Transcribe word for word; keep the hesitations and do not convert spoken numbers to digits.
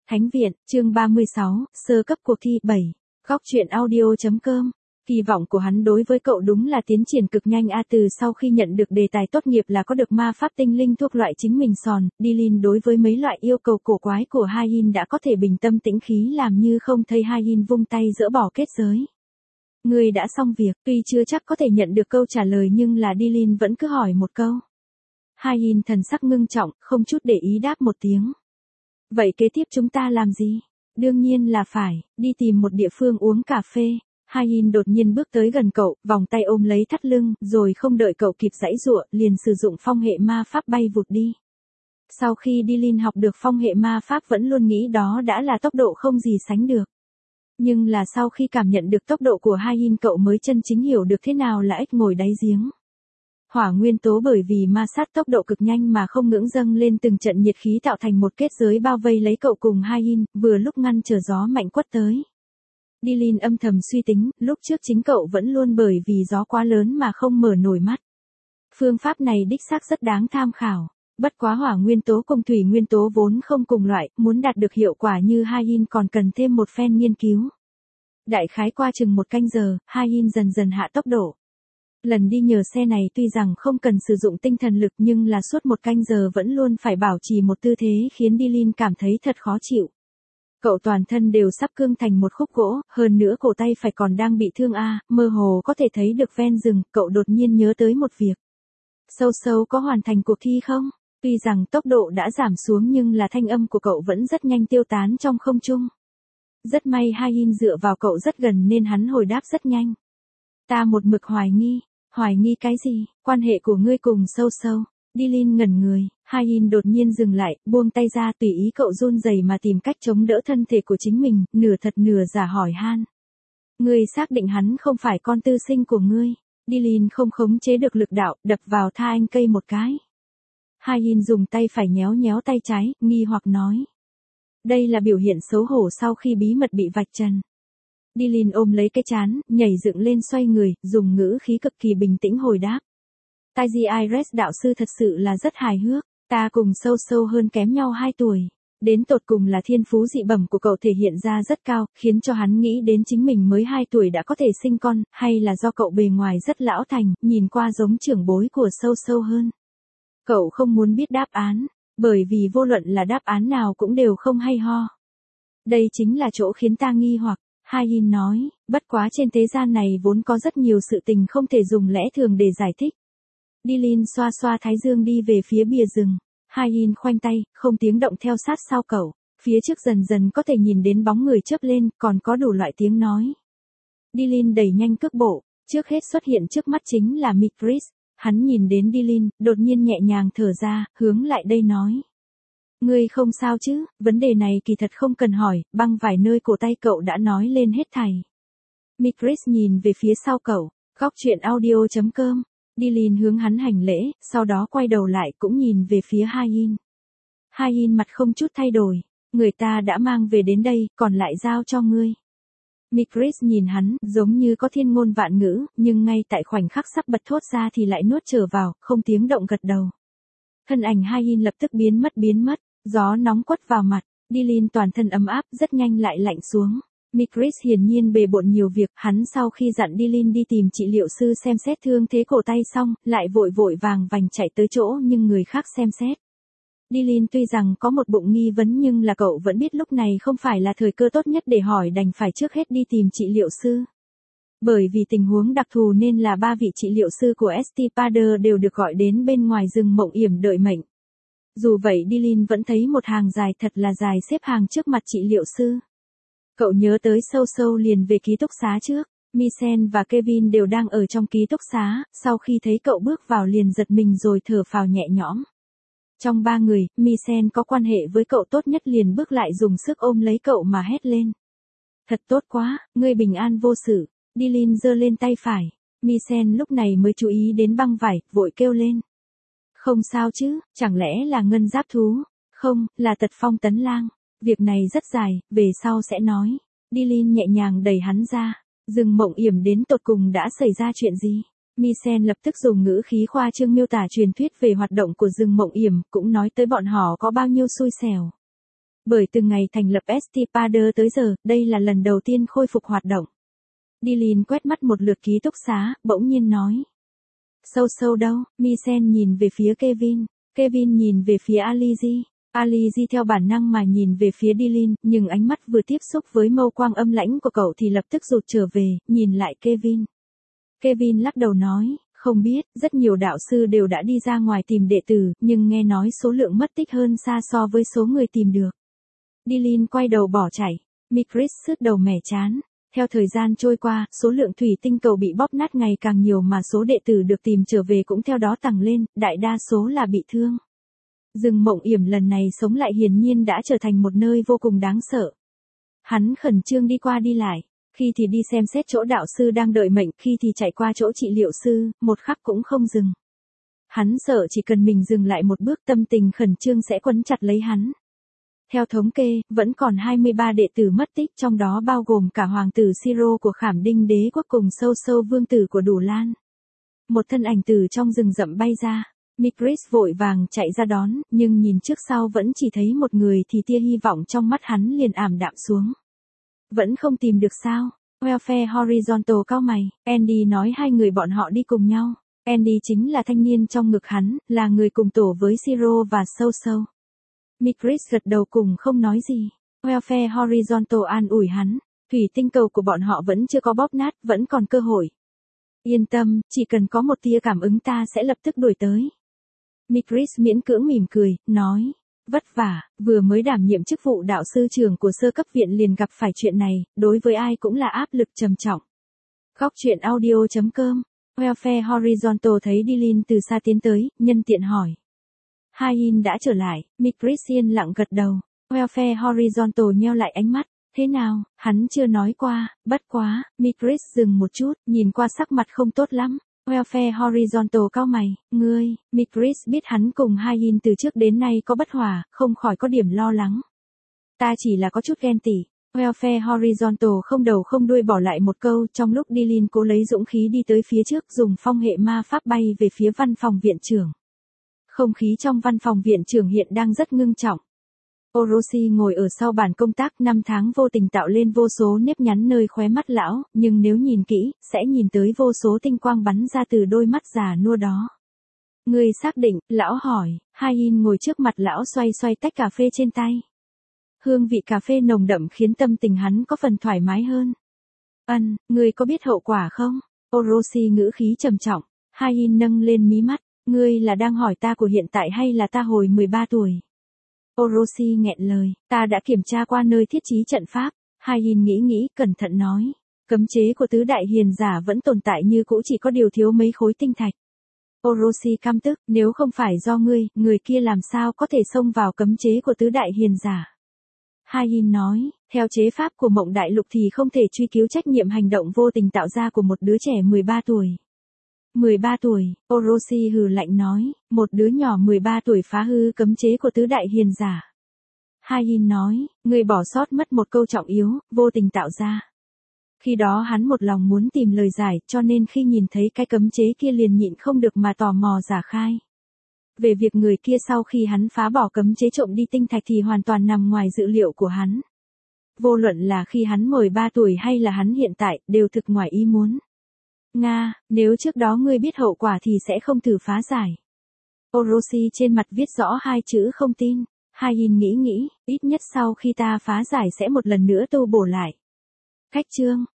Thánh viện, chương ba mươi sáu, sơ cấp cuộc thi bảy. Góc truyện audio.com. Kỳ vọng của hắn đối với cậu đúng là tiến triển cực nhanh a từ sau khi nhận được đề tài tốt nghiệp là có được ma pháp tinh linh thuộc loại chính mình sòn, Dylan đối với mấy loại yêu cầu cổ quái của Hayin đã có thể bình tâm tĩnh khí làm như không thấy Hayin vung tay dỡ bỏ kết giới. Người đã xong việc, tuy chưa chắc có thể nhận được câu trả lời nhưng là Dylan vẫn cứ hỏi một câu. Hayin thần sắc ngưng trọng, không chút để ý đáp một tiếng. Vậy kế tiếp chúng ta làm gì? Đương nhiên là phải, đi tìm một địa phương uống cà phê. Hayin đột nhiên bước tới gần cậu, vòng tay ôm lấy thắt lưng, rồi không đợi cậu kịp giãy giụa, liền sử dụng phong hệ ma pháp bay vụt đi. Sau khi Dylan học được phong hệ ma pháp vẫn luôn nghĩ đó đã là tốc độ không gì sánh được. Nhưng là sau khi cảm nhận được tốc độ của Hayin cậu mới chân chính hiểu được thế nào là ếch ngồi đáy giếng. Hỏa nguyên tố bởi vì ma sát tốc độ cực nhanh mà không ngưỡng dâng lên từng trận nhiệt khí tạo thành một kết giới bao vây lấy cậu cùng Hayin, vừa lúc ngăn trở gió mạnh quất tới. Dylan âm thầm suy tính, lúc trước chính cậu vẫn luôn bởi vì gió quá lớn mà không mở nổi mắt. Phương pháp này đích xác rất đáng tham khảo. Bất quá hỏa nguyên tố cùng thủy nguyên tố vốn không cùng loại, muốn đạt được hiệu quả như Hayin còn cần thêm một phen nghiên cứu. Đại khái qua chừng một canh giờ, Hayin dần dần hạ tốc độ. Lần đi nhờ xe này tuy rằng không cần sử dụng tinh thần lực nhưng là suốt một canh giờ vẫn luôn phải bảo trì một tư thế khiến Dylan cảm thấy thật khó chịu. Cậu toàn thân đều sắp cương thành một khúc gỗ, hơn nữa cổ tay phải còn đang bị thương a, à, mơ hồ có thể thấy được ven rừng, cậu đột nhiên nhớ tới một việc. Sâu sâu có hoàn thành cuộc thi không? Tuy rằng tốc độ đã giảm xuống nhưng là thanh âm của cậu vẫn rất nhanh tiêu tán trong không trung. Rất may Hayin dựa vào cậu rất gần nên hắn hồi đáp rất nhanh. Ta một mực hoài nghi. Hoài nghi cái gì? Quan hệ của ngươi cùng sâu sâu. Dylan ngẩn người, Hayin đột nhiên dừng lại, buông tay ra tùy ý cậu run rẩy mà tìm cách chống đỡ thân thể của chính mình, nửa thật nửa giả hỏi han. Ngươi xác định hắn không phải con tư sinh của ngươi. Dylan không khống chế được lực đạo, đập vào tha anh cây một cái. Hayin dùng tay phải nhéo nhéo tay trái, nghi hoặc nói. Đây là biểu hiện xấu hổ sau khi bí mật bị vạch trần. Dylan ôm lấy cái chán, nhảy dựng lên xoay người, dùng ngữ khí cực kỳ bình tĩnh hồi đáp. Taiji Iris đạo sư thật sự là rất hài hước, ta cùng sâu sâu hơn kém nhau hai tuổi. Đến tột cùng là thiên phú dị bẩm của cậu thể hiện ra rất cao, khiến cho hắn nghĩ đến chính mình mới hai tuổi đã có thể sinh con, hay là do cậu bề ngoài rất lão thành, nhìn qua giống trưởng bối của sâu sâu hơn. Cậu không muốn biết đáp án, bởi vì vô luận là đáp án nào cũng đều không hay ho. Đây chính là chỗ khiến ta nghi hoặc. Hayin nói, bất quá trên thế gian này vốn có rất nhiều sự tình không thể dùng lẽ thường để giải thích. Dylan xoa xoa thái dương đi về phía bìa rừng. Hayin khoanh tay, không tiếng động theo sát sau cậu. Phía trước dần dần có thể nhìn đến bóng người chớp lên, còn có đủ loại tiếng nói. Dylan đẩy nhanh cước bộ, trước hết xuất hiện trước mắt chính là Mikris. Hắn nhìn đến Dylan, đột nhiên nhẹ nhàng thở ra, hướng lại đây nói. Ngươi không sao chứ, vấn đề này kỳ thật không cần hỏi, băng vải nơi cổ tay cậu đã nói lên hết thảy. Mikris nhìn về phía sau cậu, góc truyện audio.com. Dylan hướng hắn hành lễ, sau đó quay đầu lại cũng nhìn về phía Hayin. Hayin mặt không chút thay đổi, người ta đã mang về đến đây, còn lại giao cho ngươi. Mikris nhìn hắn, giống như có thiên ngôn vạn ngữ, nhưng ngay tại khoảnh khắc sắp bật thốt ra thì lại nuốt trở vào, không tiếng động gật đầu. Thân ảnh Hayin lập tức biến mất biến mất. Gió nóng quất vào mặt, Dylan toàn thân ấm áp rất nhanh lại lạnh xuống. Mikris hiển nhiên bề bộn nhiều việc, hắn sau khi dặn Dylan đi tìm trị liệu sư xem xét thương thế cổ tay xong, lại vội vội vàng vành chạy tới chỗ nhưng người khác xem xét. Dylan tuy rằng có một bụng nghi vấn nhưng là cậu vẫn biết lúc này không phải là thời cơ tốt nhất để hỏi đành phải trước hết đi tìm trị liệu sư. Bởi vì tình huống đặc thù nên là ba vị trị liệu sư của Estipader đều được gọi đến bên ngoài rừng mộng yểm đợi mệnh. Dù vậy Dylan vẫn thấy một hàng dài thật là dài xếp hàng trước mặt trị liệu sư. Cậu nhớ tới sâu sâu liền về ký túc xá trước, Misen và Kevin đều đang ở trong ký túc xá, sau khi thấy cậu bước vào liền giật mình rồi thở phào nhẹ nhõm. Trong ba người, Misen có quan hệ với cậu tốt nhất liền bước lại dùng sức ôm lấy cậu mà hét lên. Thật tốt quá, ngươi bình an vô sự. Dylan giơ lên tay phải, Misen lúc này mới chú ý đến băng vải, vội kêu lên. Không sao chứ, chẳng lẽ là ngân giáp thú? Không, là tật phong tấn lang. Việc này rất dài, về sau sẽ nói. Dylan nhẹ nhàng đẩy hắn ra. Rừng mộng yểm đến tột cùng đã xảy ra chuyện gì? Misen lập tức dùng ngữ khí khoa trương miêu tả truyền thuyết về hoạt động của rừng mộng yểm, cũng nói tới bọn họ có bao nhiêu xui xẻo. Bởi từ ngày thành lập Estipader tới giờ, đây là lần đầu tiên khôi phục hoạt động. Dylan quét mắt một lượt ký túc xá, bỗng nhiên nói. Sâu sâu đâu, Misen nhìn về phía Kevin, Kevin nhìn về phía Alizi. Alizi theo bản năng mà nhìn về phía Dylan, nhưng ánh mắt vừa tiếp xúc với mâu quang âm lãnh của cậu thì lập tức rụt trở về, nhìn lại Kevin. Kevin lắc đầu nói, không biết, rất nhiều đạo sư đều đã đi ra ngoài tìm đệ tử, nhưng nghe nói số lượng mất tích hơn xa so với số người tìm được. Dylan quay đầu bỏ chạy, Mikris sứt đầu mẻ chán. Theo thời gian trôi qua, số lượng thủy tinh cầu bị bóp nát ngày càng nhiều mà số đệ tử được tìm trở về cũng theo đó tăng lên, đại đa số là bị thương. Rừng Mộng Yểm lần này sống lại hiển nhiên đã trở thành một nơi vô cùng đáng sợ. Hắn khẩn trương đi qua đi lại, khi thì đi xem xét chỗ đạo sư đang đợi mệnh, khi thì chạy qua chỗ trị liệu sư, một khắc cũng không dừng. Hắn sợ chỉ cần mình dừng lại một bước tâm tình khẩn trương sẽ quấn chặt lấy hắn. Theo thống kê, vẫn còn hai mươi ba đệ tử mất tích, trong đó bao gồm cả hoàng tử Siro của Khảm Đinh đế quốc cùng Sâu Sâu vương tử của Đủ Lan. Một thân ảnh từ trong rừng rậm bay ra, Mikris vội vàng chạy ra đón, nhưng nhìn trước sau vẫn chỉ thấy một người thì tia hy vọng trong mắt hắn liền ảm đạm xuống. Vẫn không tìm được sao? Welfare Horizontal cau mày, Andy nói hai người bọn họ đi cùng nhau. Andy chính là thanh niên trong ngực hắn, là người cùng tổ với Siro và Sâu Sâu. Mikris gật đầu cùng không nói gì. Welfare Horizontal an ủi hắn, thủy tinh cầu của bọn họ vẫn chưa có bóp nát, vẫn còn cơ hội. Yên tâm, chỉ cần có một tia cảm ứng ta sẽ lập tức đuổi tới. Mikris miễn cưỡng mỉm cười, nói, vất vả, vừa mới đảm nhiệm chức vụ đạo sư trưởng của sơ cấp viện liền gặp phải chuyện này, đối với ai cũng là áp lực trầm trọng. Góc truyện audio chấm com, Welfare Horizontal thấy Dylan từ xa tiến tới, nhân tiện hỏi. Hain đã trở lại, Mikris yên lặng gật đầu. Welfare Horizontal nheo lại ánh mắt, thế nào, hắn chưa nói qua, bất quá, Mikris dừng một chút, nhìn qua sắc mặt không tốt lắm. Welfare Horizontal cau mày, ngươi, Mikris biết hắn cùng Hain từ trước đến nay có bất hòa, không khỏi có điểm lo lắng. Ta chỉ là có chút ghen tị. Welfare Horizontal không đầu không đuôi bỏ lại một câu, trong lúc Dylan cố lấy dũng khí đi tới phía trước dùng phong hệ ma pháp bay về phía văn phòng viện trưởng. Không khí trong văn phòng viện trưởng hiện đang rất ngưng trọng. Orochi ngồi ở sau bàn công tác, năm tháng vô tình tạo lên vô số nếp nhăn nơi khóe mắt lão, nhưng nếu nhìn kỹ, sẽ nhìn tới vô số tinh quang bắn ra từ đôi mắt già nua đó. Ngươi xác định, lão hỏi, Hain ngồi trước mặt lão xoay xoay tách cà phê trên tay. Hương vị cà phê nồng đậm khiến tâm tình hắn có phần thoải mái hơn. Ân, ngươi có biết hậu quả không? Orochi ngữ khí trầm trọng, Hain nâng lên mí mắt, ngươi là đang hỏi ta của hiện tại hay là ta hồi mười ba tuổi? Orochi nghẹn lời, ta đã kiểm tra qua nơi thiết trí trận pháp. Hain nghĩ nghĩ, cẩn thận nói, cấm chế của tứ đại hiền giả vẫn tồn tại như cũ, chỉ có điều thiếu mấy khối tinh thạch. Orochi căm tức, nếu không phải do ngươi, người kia làm sao có thể xông vào cấm chế của tứ đại hiền giả? Hain nói, theo chế pháp của Mộng Đại Lục thì không thể truy cứu trách nhiệm hành động vô tình tạo ra của một đứa trẻ mười ba tuổi. mười ba tuổi, Orochi hừ lạnh nói, một đứa nhỏ mười ba tuổi phá hư cấm chế của tứ đại hiền giả. Hain nói, người bỏ sót mất một câu trọng yếu, vô tình tạo ra. Khi đó hắn một lòng muốn tìm lời giải, cho nên khi nhìn thấy cái cấm chế kia liền nhịn không được mà tò mò giả khai. Về việc người kia sau khi hắn phá bỏ cấm chế trộm đi tinh thạch thì hoàn toàn nằm ngoài dự liệu của hắn. Vô luận là khi hắn mười ba tuổi hay là hắn hiện tại, đều thực ngoài ý muốn. Nga, nếu trước đó ngươi biết hậu quả thì sẽ không thử phá giải. Orochi trên mặt viết rõ hai chữ không tin. Hain nghĩ nghĩ, ít nhất sau khi ta phá giải sẽ một lần nữa tu bổ lại. Cách chương,